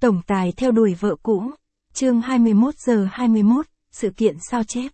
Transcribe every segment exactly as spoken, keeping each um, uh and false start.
Tổng tài theo đuổi vợ cũ. Chương hai mươi mốt giờ hai mươi mốt, sự kiện sao chép.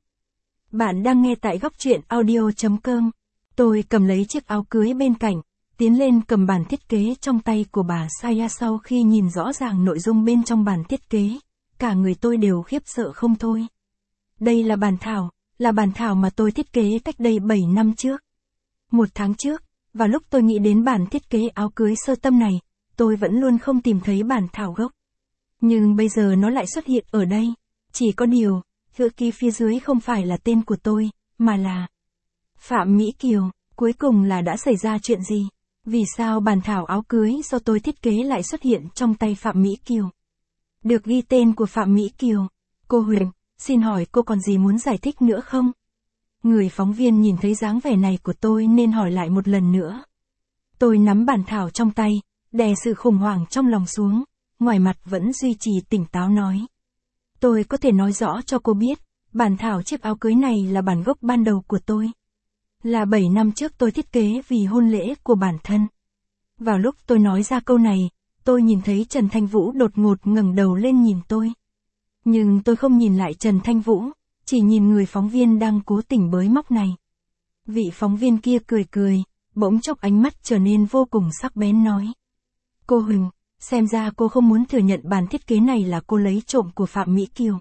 Bạn đang nghe tại góc truyện audio chấm com. Tôi cầm lấy chiếc áo cưới bên cạnh, tiến lên cầm bản thiết kế trong tay của bà Saya. Sau khi nhìn rõ ràng nội dung bên trong bản thiết kế, cả người tôi đều khiếp sợ không thôi. Đây là bản thảo, là bản thảo mà tôi thiết kế cách đây bảy năm trước. Một tháng trước, và lúc tôi nghĩ đến bản thiết kế áo cưới sơ tâm này, tôi vẫn luôn không tìm thấy bản thảo gốc. Nhưng bây giờ nó lại xuất hiện ở đây. Chỉ có điều, chữ ký phía dưới không phải là tên của tôi, mà là Phạm Mỹ Kiều. Cuối cùng là đã xảy ra chuyện gì? Vì sao bản thảo áo cưới do tôi thiết kế lại xuất hiện trong tay Phạm Mỹ Kiều? Được ghi tên của Phạm Mỹ Kiều. Cô Huyền, xin hỏi cô còn gì muốn giải thích nữa không? Người phóng viên nhìn thấy dáng vẻ này của tôi nên hỏi lại một lần nữa. Tôi nắm bản thảo trong tay, đè sự khủng hoảng trong lòng xuống, ngoài mặt vẫn duy trì tỉnh táo nói. Tôi có thể nói rõ cho cô biết, bản thảo chiếc áo cưới này là bản gốc ban đầu của tôi. Là bảy năm trước tôi thiết kế vì hôn lễ của bản thân. Vào lúc tôi nói ra câu này, tôi nhìn thấy Trần Thanh Vũ đột ngột ngẩng đầu lên nhìn tôi. Nhưng tôi không nhìn lại Trần Thanh Vũ, chỉ nhìn người phóng viên đang cố tình bới móc này. Vị phóng viên kia cười cười, bỗng chốc ánh mắt trở nên vô cùng sắc bén nói. Cô Huỳnh, xem ra cô không muốn thừa nhận bản thiết kế này là cô lấy trộm của Phạm Mỹ Kiều.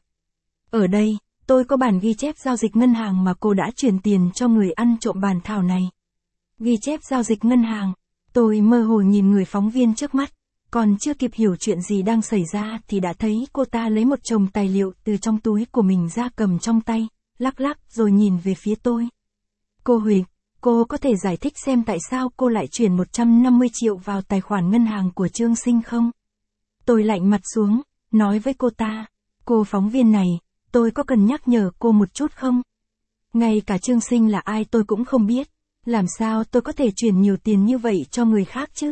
Ở đây, tôi có bản ghi chép giao dịch ngân hàng mà cô đã chuyển tiền cho người ăn trộm bản thảo này. Ghi chép giao dịch ngân hàng, tôi mơ hồ nhìn người phóng viên trước mắt, còn chưa kịp hiểu chuyện gì đang xảy ra thì đã thấy cô ta lấy một chồng tài liệu từ trong túi của mình ra cầm trong tay, lắc lắc rồi nhìn về phía tôi. Cô Huỳnh, cô có thể giải thích xem tại sao cô lại chuyển một trăm năm mươi triệu vào tài khoản ngân hàng của Trương Sinh không? Tôi lạnh mặt xuống, nói với cô ta, cô phóng viên này, tôi có cần nhắc nhở cô một chút không? Ngay cả Trương Sinh là ai tôi cũng không biết, làm sao tôi có thể chuyển nhiều tiền như vậy cho người khác chứ?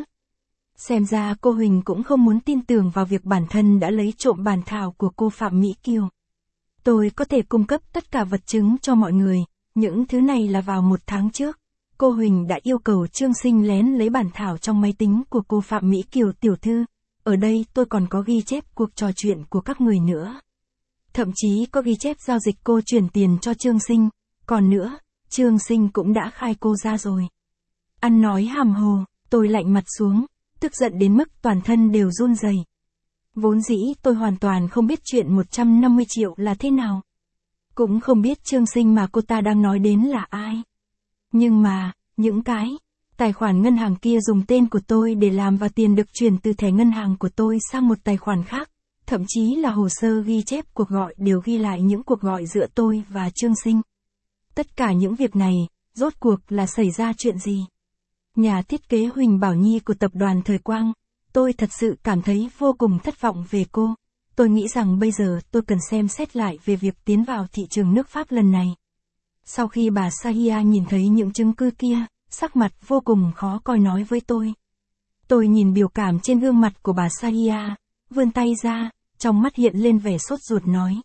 Xem ra cô Huỳnh cũng không muốn tin tưởng vào việc bản thân đã lấy trộm bản thảo của cô Phạm Mỹ Kiều. Tôi có thể cung cấp tất cả vật chứng cho mọi người, những thứ này là vào một tháng trước. Cô Huỳnh đã yêu cầu Trương Sinh lén lấy bản thảo trong máy tính của cô Phạm Mỹ Kiều tiểu thư. Ở đây tôi còn có ghi chép cuộc trò chuyện của các người nữa. Thậm chí có ghi chép giao dịch cô chuyển tiền cho Trương Sinh. Còn nữa, Trương Sinh cũng đã khai cô ra rồi. Ăn nói hàm hồ, tôi lạnh mặt xuống, tức giận đến mức toàn thân đều run rẩy. Vốn dĩ tôi hoàn toàn không biết chuyện một trăm năm mươi triệu là thế nào. Cũng không biết Trương Sinh mà cô ta đang nói đến là ai. Nhưng mà, những cái tài khoản ngân hàng kia dùng tên của tôi để làm và tiền được chuyển từ thẻ ngân hàng của tôi sang một tài khoản khác. Thậm chí là hồ sơ ghi chép cuộc gọi đều ghi lại những cuộc gọi giữa tôi và Trương Sinh. Tất cả những việc này, rốt cuộc là xảy ra chuyện gì? Nhà thiết kế Huỳnh Bảo Nhi của tập đoàn Thời Quang, tôi thật sự cảm thấy vô cùng thất vọng về cô. Tôi nghĩ rằng bây giờ tôi cần xem xét lại về việc tiến vào thị trường nước Pháp lần này. Sau khi bà Sahia nhìn thấy những chứng cứ kia, sắc mặt vô cùng khó coi nói với tôi. Tôi nhìn biểu cảm trên gương mặt của bà Sahia, vươn tay ra, trong mắt hiện lên vẻ sốt ruột nói.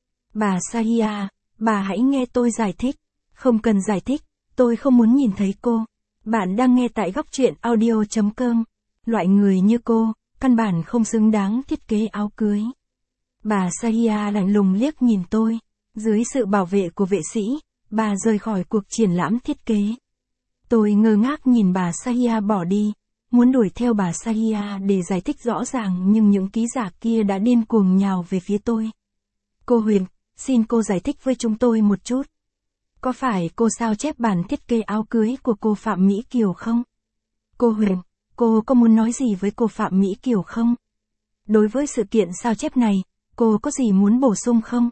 Bà Sahia, bà hãy nghe tôi giải thích. Không cần giải thích, tôi không muốn nhìn thấy cô. Bạn đang nghe tại góc truyện audio chấm com. Loại người như cô, căn bản không xứng đáng thiết kế áo cưới. Bà Sahia lạnh lùng liếc nhìn tôi. Dưới sự bảo vệ của vệ sĩ, bà rời khỏi cuộc triển lãm thiết kế. Tôi ngơ ngác nhìn bà Sahia bỏ đi, muốn đuổi theo bà Sahia để giải thích rõ ràng nhưng những ký giả kia đã điên cuồng nhào về phía tôi. Cô Huyền, xin cô giải thích với chúng tôi một chút. Có phải cô sao chép bản thiết kế áo cưới của cô Phạm Mỹ Kiều không? Cô Huyền, cô có muốn nói gì với cô Phạm Mỹ Kiều không? Đối với sự kiện sao chép này, cô có gì muốn bổ sung không?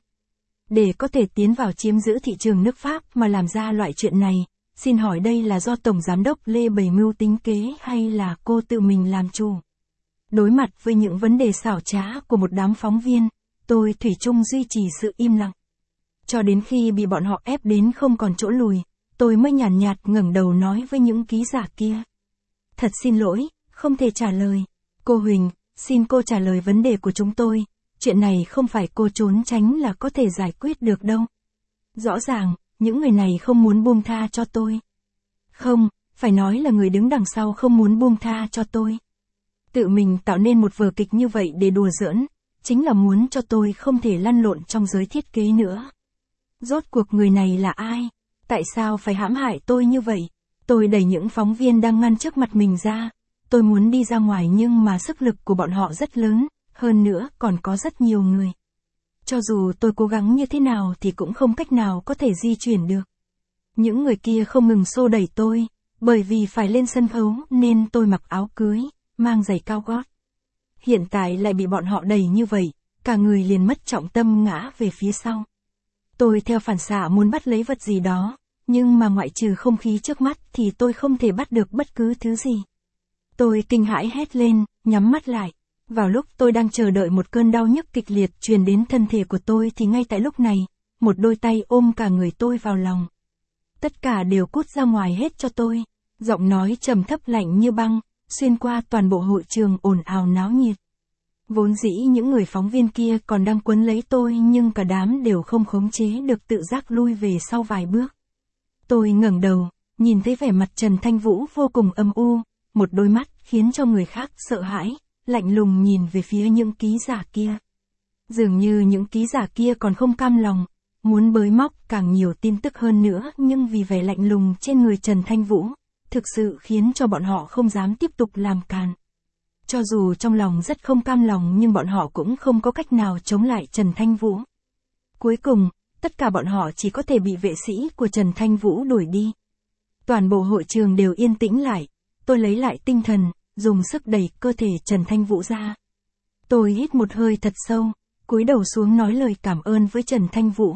Để có thể tiến vào chiếm giữ thị trường nước Pháp mà làm ra loại chuyện này, xin hỏi đây là do Tổng Giám đốc Lê bày mưu tính kế hay là cô tự mình làm chủ? Đối mặt với những vấn đề xảo trá của một đám phóng viên, tôi thủy chung duy trì sự im lặng. Cho đến khi bị bọn họ ép đến không còn chỗ lùi, tôi mới nhàn nhạt, nhạt ngẩng đầu nói với những ký giả kia. Thật xin lỗi, không thể trả lời. Cô Huỳnh, xin cô trả lời vấn đề của chúng tôi. Chuyện này không phải cô trốn tránh là có thể giải quyết được đâu. Rõ ràng, những người này không muốn buông tha cho tôi. Không, phải nói là người đứng đằng sau không muốn buông tha cho tôi. Tự mình tạo nên một vở kịch như vậy để đùa giỡn, chính là muốn cho tôi không thể lăn lộn trong giới thiết kế nữa. Rốt cuộc người này là ai? Tại sao phải hãm hại tôi như vậy? Tôi đẩy những phóng viên đang ngăn trước mặt mình ra. Tôi muốn đi ra ngoài nhưng mà sức lực của bọn họ rất lớn, hơn nữa còn có rất nhiều người. Cho dù tôi cố gắng như thế nào thì cũng không cách nào có thể di chuyển được. Những người kia không ngừng xô đẩy tôi, bởi vì phải lên sân khấu nên tôi mặc áo cưới, mang giày cao gót. Hiện tại lại bị bọn họ đẩy như vậy, cả người liền mất trọng tâm ngã về phía sau. Tôi theo phản xạ muốn bắt lấy vật gì đó, nhưng mà ngoại trừ không khí trước mắt thì tôi không thể bắt được bất cứ thứ gì. Tôi kinh hãi hét lên, nhắm mắt lại. Vào lúc tôi đang chờ đợi một cơn đau nhức kịch liệt truyền đến thân thể của tôi thì ngay tại lúc này, một đôi tay ôm cả người tôi vào lòng. Tất cả đều cút ra ngoài hết cho tôi. Giọng nói trầm thấp lạnh như băng, xuyên qua toàn bộ hội trường ồn ào náo nhiệt. Vốn dĩ những người phóng viên kia còn đang quấn lấy tôi nhưng cả đám đều không khống chế được tự giác lui về sau vài bước. Tôi ngẩng đầu, nhìn thấy vẻ mặt Trần Thanh Vũ vô cùng âm u, một đôi mắt khiến cho người khác sợ hãi, lạnh lùng nhìn về phía những ký giả kia. Dường như những ký giả kia còn không cam lòng, muốn bới móc càng nhiều tin tức hơn nữa nhưng vì vẻ lạnh lùng trên người Trần Thanh Vũ, thực sự khiến cho bọn họ không dám tiếp tục làm càn. Cho dù trong lòng rất không cam lòng nhưng bọn họ cũng không có cách nào chống lại Trần Thanh Vũ. Cuối cùng, tất cả bọn họ chỉ có thể bị vệ sĩ của Trần Thanh Vũ đuổi đi. Toàn bộ hội trường đều yên tĩnh lại, tôi lấy lại tinh thần, dùng sức đẩy cơ thể Trần Thanh Vũ ra. Tôi hít một hơi thật sâu, cúi đầu xuống nói lời cảm ơn với Trần Thanh Vũ.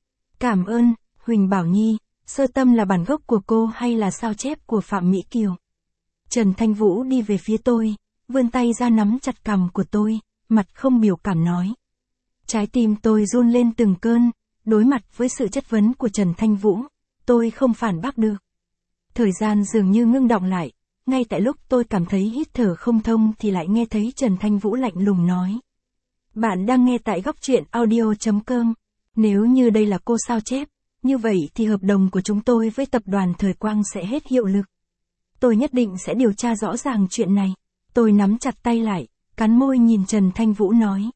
Cảm ơn, Huỳnh Bảo Nhi, Sơ Tâm là bản gốc của cô hay là sao chép của Phạm Mỹ Kiều? Trần Thanh Vũ đi về phía tôi, vươn tay ra nắm chặt cằm của tôi, mặt không biểu cảm nói. Trái tim tôi run lên từng cơn, đối mặt với sự chất vấn của Trần Thanh Vũ, tôi không phản bác được. Thời gian dường như ngưng đọng lại, ngay tại lúc tôi cảm thấy hít thở không thông thì lại nghe thấy Trần Thanh Vũ lạnh lùng nói. Bạn đang nghe tại góc truyện audio chấm com. Nếu như đây là cô sao chép, như vậy thì hợp đồng của chúng tôi với tập đoàn Thời Quang sẽ hết hiệu lực. Tôi nhất định sẽ điều tra rõ ràng chuyện này. Tôi nắm chặt tay lại, cắn môi nhìn Trần Thanh Vũ nói.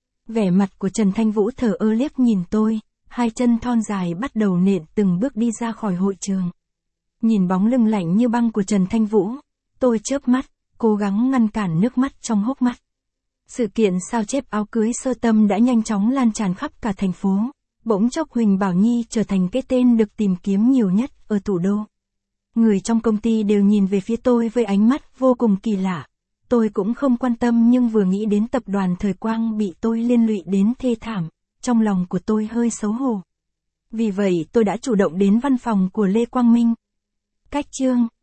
Vẻ mặt của Trần Thanh Vũ thờ ơ liếc nhìn tôi, hai chân thon dài bắt đầu nện từng bước đi ra khỏi hội trường. Nhìn bóng lưng lạnh như băng của Trần Thanh Vũ, tôi chớp mắt, cố gắng ngăn cản nước mắt trong hốc mắt. Sự kiện sao chép áo cưới Sơ Tâm đã nhanh chóng lan tràn khắp cả thành phố. Bỗng chốc Huỳnh Bảo Nhi trở thành cái tên được tìm kiếm nhiều nhất ở thủ đô. Người trong công ty đều nhìn về phía tôi với ánh mắt vô cùng kỳ lạ. Tôi cũng không quan tâm nhưng vừa nghĩ đến tập đoàn Thời Quang bị tôi liên lụy đến thê thảm, trong lòng của tôi hơi xấu hổ. Vì vậy tôi đã chủ động đến văn phòng của Lê Quang Minh. Cách chương